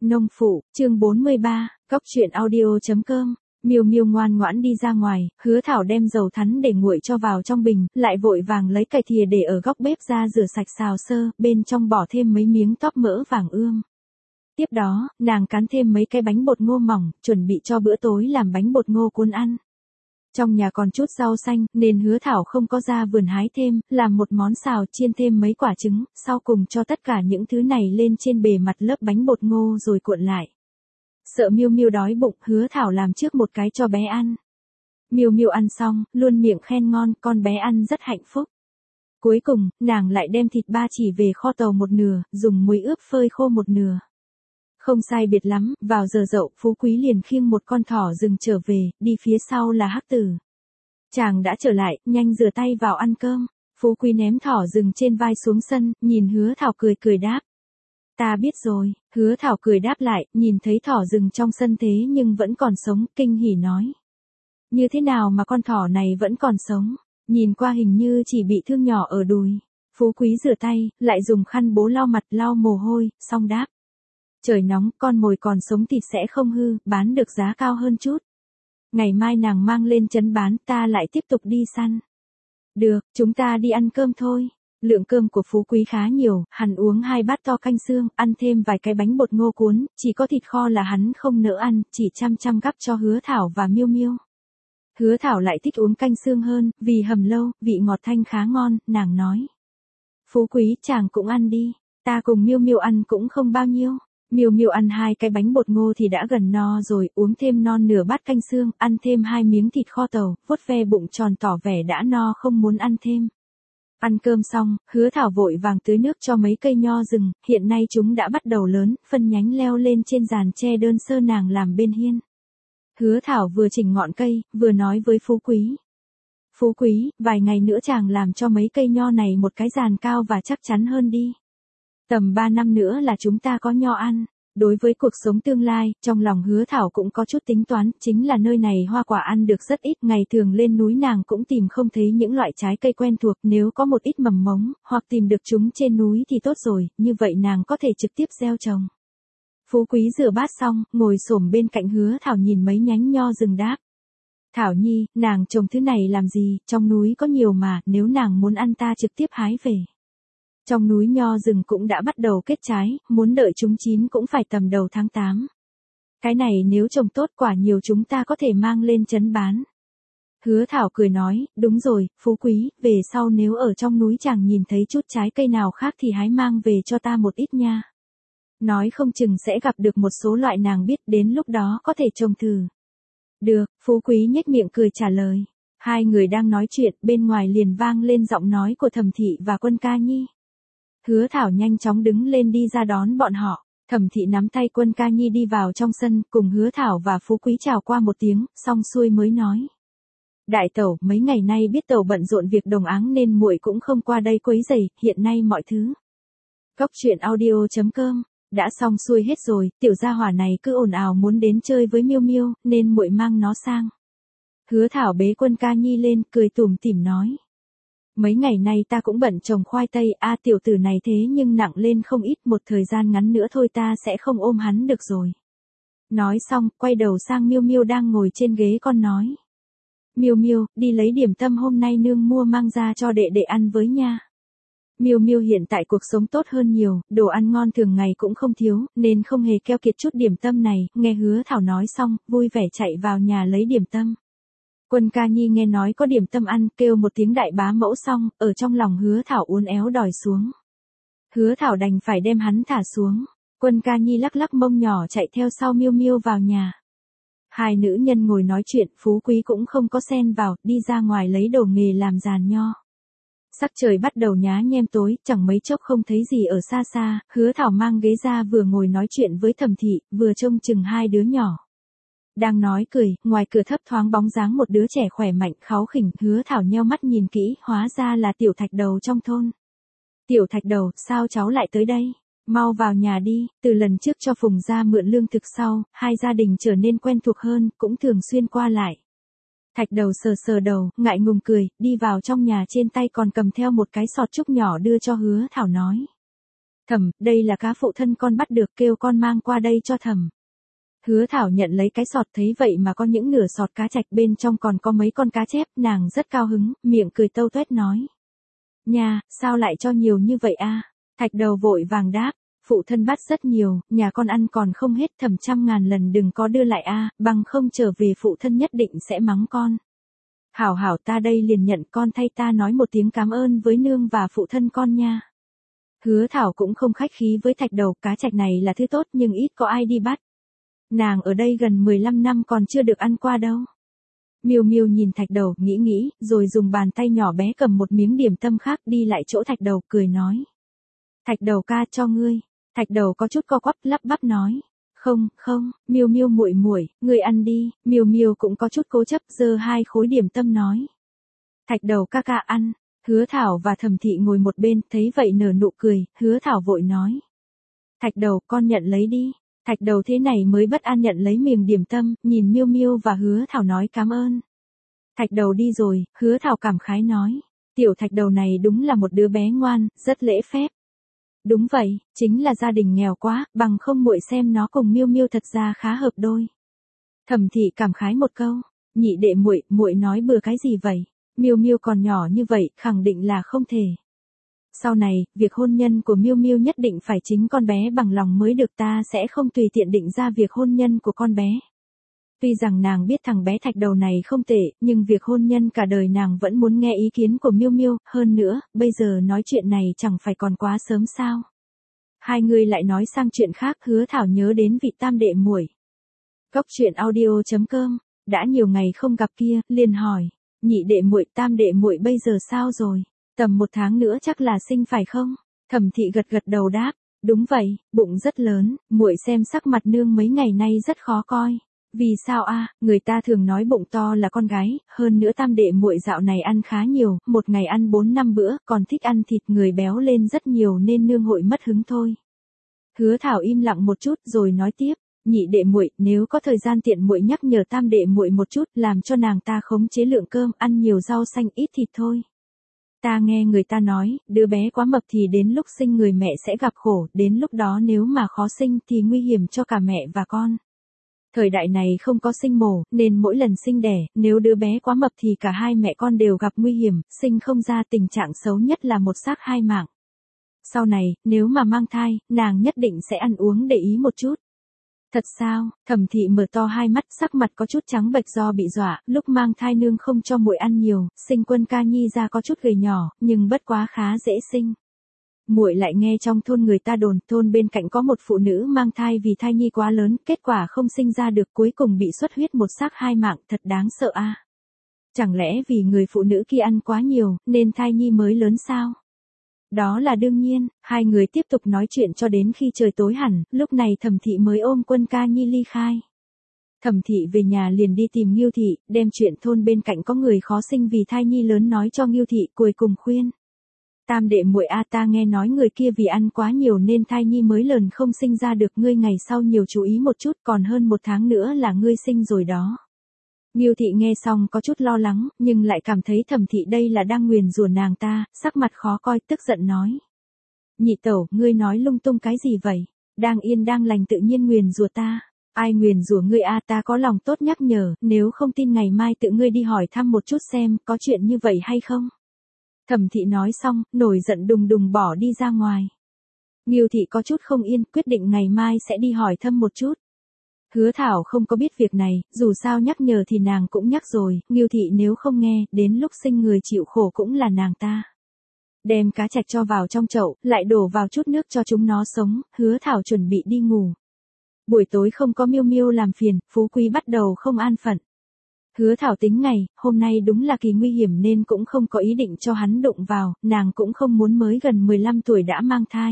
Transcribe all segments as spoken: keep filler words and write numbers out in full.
Nông phụ, chương bốn mươi ba, cóc truyện audio chấm com. Miêu Miêu ngoan ngoãn đi ra ngoài, Hứa Thảo đem dầu thắn để nguội cho vào trong bình, lại vội vàng lấy cải thìa để ở góc bếp ra rửa sạch xào sơ, bên trong bỏ thêm mấy miếng tóp mỡ vàng ươm. Tiếp đó, nàng cán thêm mấy cái bánh bột ngô mỏng, chuẩn bị cho bữa tối làm bánh bột ngô cuốn ăn. Trong nhà còn chút rau xanh, nên Hứa Thảo không có ra vườn hái thêm, làm một món xào chiên thêm mấy quả trứng, sau cùng cho tất cả những thứ này lên trên bề mặt lớp bánh bột ngô rồi cuộn lại. Sợ Miêu Miêu đói bụng, Hứa Thảo làm trước một cái cho bé ăn. Miêu Miêu ăn xong, luôn miệng khen ngon, con bé ăn rất hạnh phúc. Cuối cùng, nàng lại đem thịt ba chỉ về kho tàu một nửa, dùng muối ướp phơi khô một nửa. Không sai biệt lắm, vào giờ dậu, Phú Quý liền khiêng một con thỏ rừng trở về, đi phía sau là Hắc Tử. Chàng đã trở lại, nhanh rửa tay vào ăn cơm. Phú Quý ném thỏ rừng trên vai xuống sân, nhìn Hứa Thảo cười cười đáp. Ta biết rồi, Hứa Thảo cười đáp lại, nhìn thấy thỏ rừng trong sân thế nhưng vẫn còn sống, kinh hỉ nói. Như thế nào mà con thỏ này vẫn còn sống, nhìn qua hình như chỉ bị thương nhỏ ở đùi. Phú Quý rửa tay, lại dùng khăn bố lau mặt lau mồ hôi, xong đáp. Trời nóng, con mồi còn sống thịt sẽ không hư, bán được giá cao hơn chút. Ngày mai nàng mang lên trấn bán, ta lại tiếp tục đi săn. Được, chúng ta đi ăn cơm thôi. Lượng cơm của Phú Quý khá nhiều, hắn uống hai bát to canh xương, ăn thêm vài cái bánh bột ngô cuốn, chỉ có thịt kho là hắn không nỡ ăn, chỉ chăm chăm gắp cho Hứa Thảo và Miêu Miêu. Hứa Thảo lại thích uống canh xương hơn, vì hầm lâu, vị ngọt thanh khá ngon, nàng nói. Phú Quý, chàng cũng ăn đi, ta cùng Miêu Miêu ăn cũng không bao nhiêu. Miêu Miêu ăn hai cái bánh bột ngô thì đã gần no rồi, uống thêm non nửa bát canh xương, ăn thêm hai miếng thịt kho tàu, vuốt ve bụng tròn tỏ vẻ đã no không muốn ăn thêm. Ăn cơm xong, Hứa Thảo vội vàng tưới nước cho mấy cây nho rừng, hiện nay chúng đã bắt đầu lớn, phân nhánh leo lên trên giàn tre đơn sơ nàng làm bên hiên. Hứa Thảo vừa chỉnh ngọn cây, vừa nói với Phú Quý. Phú Quý, vài ngày nữa chàng làm cho mấy cây nho này một cái giàn cao và chắc chắn hơn đi. Tầm ba năm nữa là chúng ta có nho ăn. Đối với cuộc sống tương lai, trong lòng Hứa Thảo cũng có chút tính toán, chính là nơi này hoa quả ăn được rất ít, ngày thường lên núi nàng cũng tìm không thấy những loại trái cây quen thuộc, nếu có một ít mầm mống, hoặc tìm được chúng trên núi thì tốt rồi, như vậy nàng có thể trực tiếp gieo trồng. Phú Quý rửa bát xong, ngồi xổm bên cạnh Hứa Thảo nhìn mấy nhánh nho rừng đáp. Thảo Nhi, nàng trồng thứ này làm gì, trong núi có nhiều mà, nếu nàng muốn ăn ta trực tiếp hái về. Trong núi nho rừng cũng đã bắt đầu kết trái, muốn đợi chúng chín cũng phải tầm đầu tháng tám. Cái này nếu trồng tốt quả nhiều chúng ta có thể mang lên trấn bán. Hứa Thảo cười nói, đúng rồi, Phú Quý, về sau nếu ở trong núi chàng nhìn thấy chút trái cây nào khác thì hãy mang về cho ta một ít nha. Nói không chừng sẽ gặp được một số loại nàng biết, đến lúc đó có thể trồng thử. Được, Phú Quý nhếch miệng cười trả lời. Hai người đang nói chuyện, bên ngoài liền vang lên giọng nói của Thẩm Thị và Quân Ca Nhi. Hứa Thảo nhanh chóng đứng lên đi ra đón bọn họ. Thẩm Thị nắm tay Quân Ca Nhi đi vào trong sân, cùng Hứa Thảo và Phú Quý chào qua một tiếng, xong xuôi mới nói. Đại tẩu, mấy ngày nay biết tẩu bận rộn việc đồng áng nên muội cũng không qua đây quấy rầy, hiện nay mọi thứ. Cóc truyện audio chấm com, đã xong xuôi hết rồi, tiểu gia hỏa này cứ ồn ào muốn đến chơi với Miêu Miêu, nên muội mang nó sang. Hứa Thảo bế Quân Ca Nhi lên, cười tủm tỉm nói. Mấy ngày nay ta cũng bận trồng khoai tây, a tiểu tử này thế nhưng nặng lên không ít, một thời gian ngắn nữa thôi ta sẽ không ôm hắn được rồi. Nói xong, quay đầu sang Miêu Miêu đang ngồi trên ghế con nói. Miêu Miêu, đi lấy điểm tâm hôm nay nương mua mang ra cho đệ đệ ăn với nha. Miêu Miêu hiện tại cuộc sống tốt hơn nhiều, đồ ăn ngon thường ngày cũng không thiếu, nên không hề keo kiệt chút điểm tâm này, nghe Hứa Thảo nói xong, vui vẻ chạy vào nhà lấy điểm tâm. Quân Ca Nhi nghe nói có điểm tâm ăn, kêu một tiếng đại bá mẫu xong, ở trong lòng Hứa Thảo uốn éo đòi xuống. Hứa Thảo đành phải đem hắn thả xuống. Quân Ca Nhi lắc lắc mông nhỏ chạy theo sau Miêu Miêu vào nhà. Hai nữ nhân ngồi nói chuyện, Phú Quý cũng không có xen vào, đi ra ngoài lấy đồ nghề làm giàn nho. Sắc trời bắt đầu nhá nhem tối, chẳng mấy chốc không thấy gì ở xa xa, Hứa Thảo mang ghế ra vừa ngồi nói chuyện với Thẩm Thị, vừa trông chừng hai đứa nhỏ. Đang nói cười, ngoài cửa thấp thoáng bóng dáng một đứa trẻ khỏe mạnh kháu khỉnh, Hứa Thảo nheo mắt nhìn kỹ, hóa ra là Tiểu Thạch Đầu trong thôn. Tiểu Thạch Đầu, sao cháu lại tới đây? Mau vào nhà đi, từ lần trước cho Phùng gia mượn lương thực sau, hai gia đình trở nên quen thuộc hơn, cũng thường xuyên qua lại. Thạch Đầu sờ sờ đầu, ngại ngùng cười, đi vào trong nhà trên tay còn cầm theo một cái sọt trúc nhỏ đưa cho Hứa Thảo nói. Thẩm, đây là cá phụ thân con bắt được, kêu con mang qua đây cho thẩm. Hứa Thảo nhận lấy cái sọt, thấy vậy mà có những nửa sọt cá trạch, bên trong còn có mấy con cá chép, nàng rất cao hứng, miệng cười tâu tuét nói. Nhà, sao lại cho nhiều như vậy a? Thạch Đầu vội vàng đáp, phụ thân bắt rất nhiều, nhà con ăn còn không hết, thẩm trăm ngàn lần đừng có đưa lại a, bằng không trở về phụ thân nhất định sẽ mắng con. Hảo hảo, ta đây liền nhận, con thay ta nói một tiếng cảm ơn với nương và phụ thân con nha. Hứa Thảo cũng không khách khí với Thạch Đầu, cá trạch này là thứ tốt nhưng ít có ai đi bắt. Nàng ở đây gần mười lăm năm còn chưa được ăn qua đâu. Miêu Miêu nhìn Thạch Đầu, nghĩ nghĩ, rồi dùng bàn tay nhỏ bé cầm một miếng điểm tâm khác đi lại chỗ Thạch Đầu, cười nói. Thạch Đầu ca, cho ngươi. Thạch Đầu có chút co quắp, lắp bắp nói. Không, không, Miêu Miêu muội muội, ngươi ăn đi. Miêu Miêu cũng có chút cố chấp, giơ hai khối điểm tâm nói. Thạch Đầu ca ca ăn. Hứa Thảo và Thẩm Thị ngồi một bên, thấy vậy nở nụ cười, Hứa Thảo vội nói. Thạch Đầu, con nhận lấy đi. Thạch Đầu thế này mới bất an nhận lấy miếng điểm tâm, nhìn Miêu Miêu và Hứa Thảo nói cảm ơn. Thạch Đầu đi rồi, Hứa Thảo cảm khái nói. Tiểu Thạch Đầu này đúng là một đứa bé ngoan, rất lễ phép. Đúng vậy, chính là gia đình nghèo quá, bằng không muội xem nó cùng Miêu Miêu thật ra khá hợp đôi. Thẩm Thị cảm khái một câu, nhị đệ muội, muội nói bừa cái gì vậy? Miêu Miêu còn nhỏ như vậy, khẳng định là không thể. Sau này, việc hôn nhân của Miêu Miêu nhất định phải chính con bé bằng lòng mới được, ta sẽ không tùy tiện định ra việc hôn nhân của con bé. Tuy rằng nàng biết thằng bé Thạch Đầu này không tệ, nhưng việc hôn nhân cả đời nàng vẫn muốn nghe ý kiến của Miêu Miêu, hơn nữa, bây giờ nói chuyện này chẳng phải còn quá sớm sao. Hai người lại nói sang chuyện khác, Hứa Thảo nhớ đến vị tam đệ muội. Góc truyện audio chấm com, đã nhiều ngày không gặp kia, liền hỏi, nhị đệ muội, tam đệ muội bây giờ sao rồi? Tầm một tháng nữa chắc là sinh phải không? Thẩm Thị gật gật đầu đáp, đúng vậy, bụng rất lớn, muội xem sắc mặt nương mấy ngày nay rất khó coi. Vì sao a? Người ta thường nói bụng to là con gái, hơn nữa tam đệ muội dạo này ăn khá nhiều, một ngày ăn bốn năm bữa, còn thích ăn thịt, người béo lên rất nhiều nên nương hội mất hứng thôi. Hứa Thảo im lặng một chút rồi nói tiếp, nhị đệ muội, nếu có thời gian tiện muội nhắc nhở tam đệ muội một chút, làm cho nàng ta khống chế lượng cơm, ăn nhiều rau xanh ít thịt thôi. Ta nghe người ta nói, đứa bé quá mập thì đến lúc sinh người mẹ sẽ gặp khổ, đến lúc đó nếu mà khó sinh thì nguy hiểm cho cả mẹ và con. Thời đại này không có sinh mổ, nên mỗi lần sinh đẻ, nếu đứa bé quá mập thì cả hai mẹ con đều gặp nguy hiểm, sinh không ra, tình trạng xấu nhất là một xác hai mạng. Sau này, nếu mà mang thai, nàng nhất định sẽ ăn uống để ý một chút. Thật sao? Thẩm Thị mở to hai mắt, sắc mặt có chút trắng bệch do bị dọa, lúc mang thai nương không cho muội ăn nhiều, sinh Quân ca nhi ra có chút gầy nhỏ, nhưng bất quá khá dễ sinh. Muội lại nghe trong thôn người ta đồn, thôn bên cạnh có một phụ nữ mang thai vì thai nhi quá lớn, kết quả không sinh ra được, cuối cùng bị xuất huyết một xác hai mạng, thật đáng sợ a. À? Chẳng lẽ vì người phụ nữ kia ăn quá nhiều, nên thai nhi mới lớn sao? Đó là đương nhiên. Hai người tiếp tục nói chuyện cho đến khi trời tối hẳn, lúc này Thẩm Thị mới ôm Quân ca nhi ly khai. Thẩm Thị về nhà liền đi tìm Ngưu Thị, đem chuyện thôn bên cạnh có người khó sinh vì thai nhi lớn nói cho Ngưu Thị, cuối cùng khuyên. Tam đệ muội a, ta nghe nói người kia vì ăn quá nhiều nên thai nhi mới lớn không sinh ra được, ngươi ngày sau nhiều chú ý một chút, còn hơn một tháng nữa là ngươi sinh rồi đó. Ngưu Thị nghe xong có chút lo lắng, nhưng lại cảm thấy Thẩm Thị đây là đang nguyền rủa nàng ta, sắc mặt khó coi, tức giận nói. Nhị tẩu, ngươi nói lung tung cái gì vậy? Đang yên đang lành tự nhiên nguyền rủa ta. Ai nguyền rủa ngươi a? Ta có lòng tốt nhắc nhở, nếu không tin ngày mai tự ngươi đi hỏi thăm một chút xem, có chuyện như vậy hay không? Thẩm Thị nói xong, nổi giận đùng đùng bỏ đi ra ngoài. Ngưu Thị có chút không yên, quyết định ngày mai sẽ đi hỏi thăm một chút. Hứa Thảo không có biết việc này, dù sao nhắc nhở thì nàng cũng nhắc rồi, Ngưu Thị nếu không nghe, đến lúc sinh người chịu khổ cũng là nàng ta. Đem cá trạch cho vào trong chậu, lại đổ vào chút nước cho chúng nó sống, Hứa Thảo chuẩn bị đi ngủ. Buổi tối không có Miêu Miêu làm phiền, Phú Quý bắt đầu không an phận. Hứa Thảo tính ngày, hôm nay đúng là kỳ nguy hiểm nên cũng không có ý định cho hắn đụng vào, nàng cũng không muốn mới gần mười lăm tuổi đã mang thai.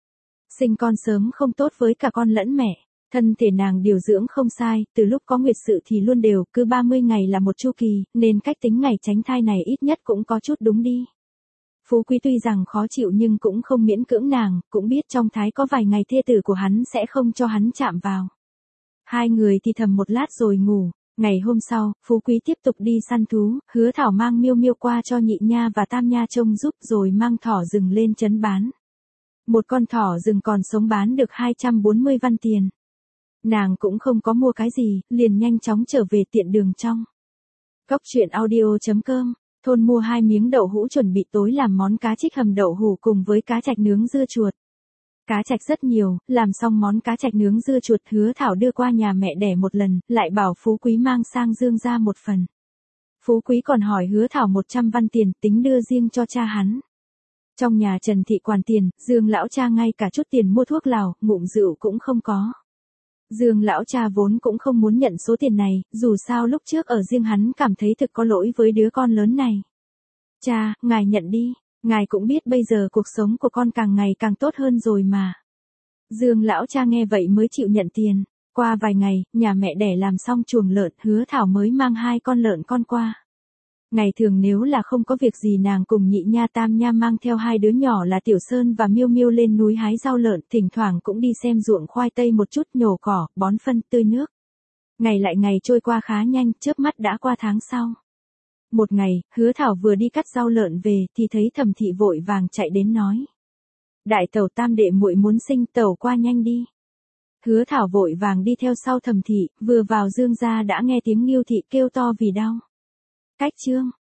Sinh con sớm không tốt với cả con lẫn mẹ. Thân thể nàng điều dưỡng không sai, từ lúc có nguyệt sự thì luôn đều, cứ ba mươi ngày là một chu kỳ, nên cách tính ngày tránh thai này ít nhất cũng có chút đúng đi. Phú Quý tuy rằng khó chịu nhưng cũng không miễn cưỡng nàng, cũng biết trong thái có vài ngày thê tử của hắn sẽ không cho hắn chạm vào. Hai người thì thầm một lát rồi ngủ. Ngày hôm sau, Phú Quý tiếp tục đi săn thú, Hứa Thảo mang Miêu Miêu qua cho Nhị Nha và Tam Nha trông giúp rồi mang thỏ rừng lên trấn bán. Một con thỏ rừng còn sống bán được hai trăm bốn mươi văn tiền. Nàng cũng không có mua cái gì, liền nhanh chóng trở về tiện đường trong. Góc truyện audio chấm com, Thôn mua hai miếng đậu hũ chuẩn bị tối làm món cá trích hầm đậu hũ cùng với cá trạch nướng dưa chuột. Cá trạch rất nhiều, làm xong món cá trạch nướng dưa chuột Hứa Thảo đưa qua nhà mẹ đẻ một lần, lại bảo Phú Quý mang sang Dương ra một phần. Phú Quý còn hỏi Hứa Thảo một trăm văn tiền tính đưa riêng cho cha hắn. Trong nhà Trần Thị quản tiền, Dương lão cha ngay cả chút tiền mua thuốc lào, ngụm rượu cũng không có. Dương lão cha vốn cũng không muốn nhận số tiền này, dù sao lúc trước ở riêng hắn cảm thấy thực có lỗi với đứa con lớn này. Cha, ngài nhận đi, ngài cũng biết bây giờ cuộc sống của con càng ngày càng tốt hơn rồi mà. Dương lão cha nghe vậy mới chịu nhận tiền. Qua vài ngày, nhà mẹ đẻ làm xong chuồng lợn, Hứa Thảo mới mang hai con lợn con qua. Ngày thường nếu là không có việc gì nàng cùng nhị nha tam nha mang theo hai đứa nhỏ là Tiểu Sơn và Miêu Miêu lên núi hái rau lợn, thỉnh thoảng cũng đi xem ruộng khoai tây một chút, nhổ cỏ, bón phân, tưới nước. Ngày lại ngày trôi qua khá nhanh, chớp mắt đã qua tháng sau. Một ngày, Hứa Thảo vừa đi cắt rau lợn về thì thấy Thẩm Thị vội vàng chạy đến nói: "Đại tẩu tam đệ muội muốn sinh, tẩu qua nhanh đi." Hứa Thảo vội vàng đi theo sau Thẩm Thị, vừa vào Dương gia đã nghe tiếng Ngưu Thị kêu to vì đau. Cách chương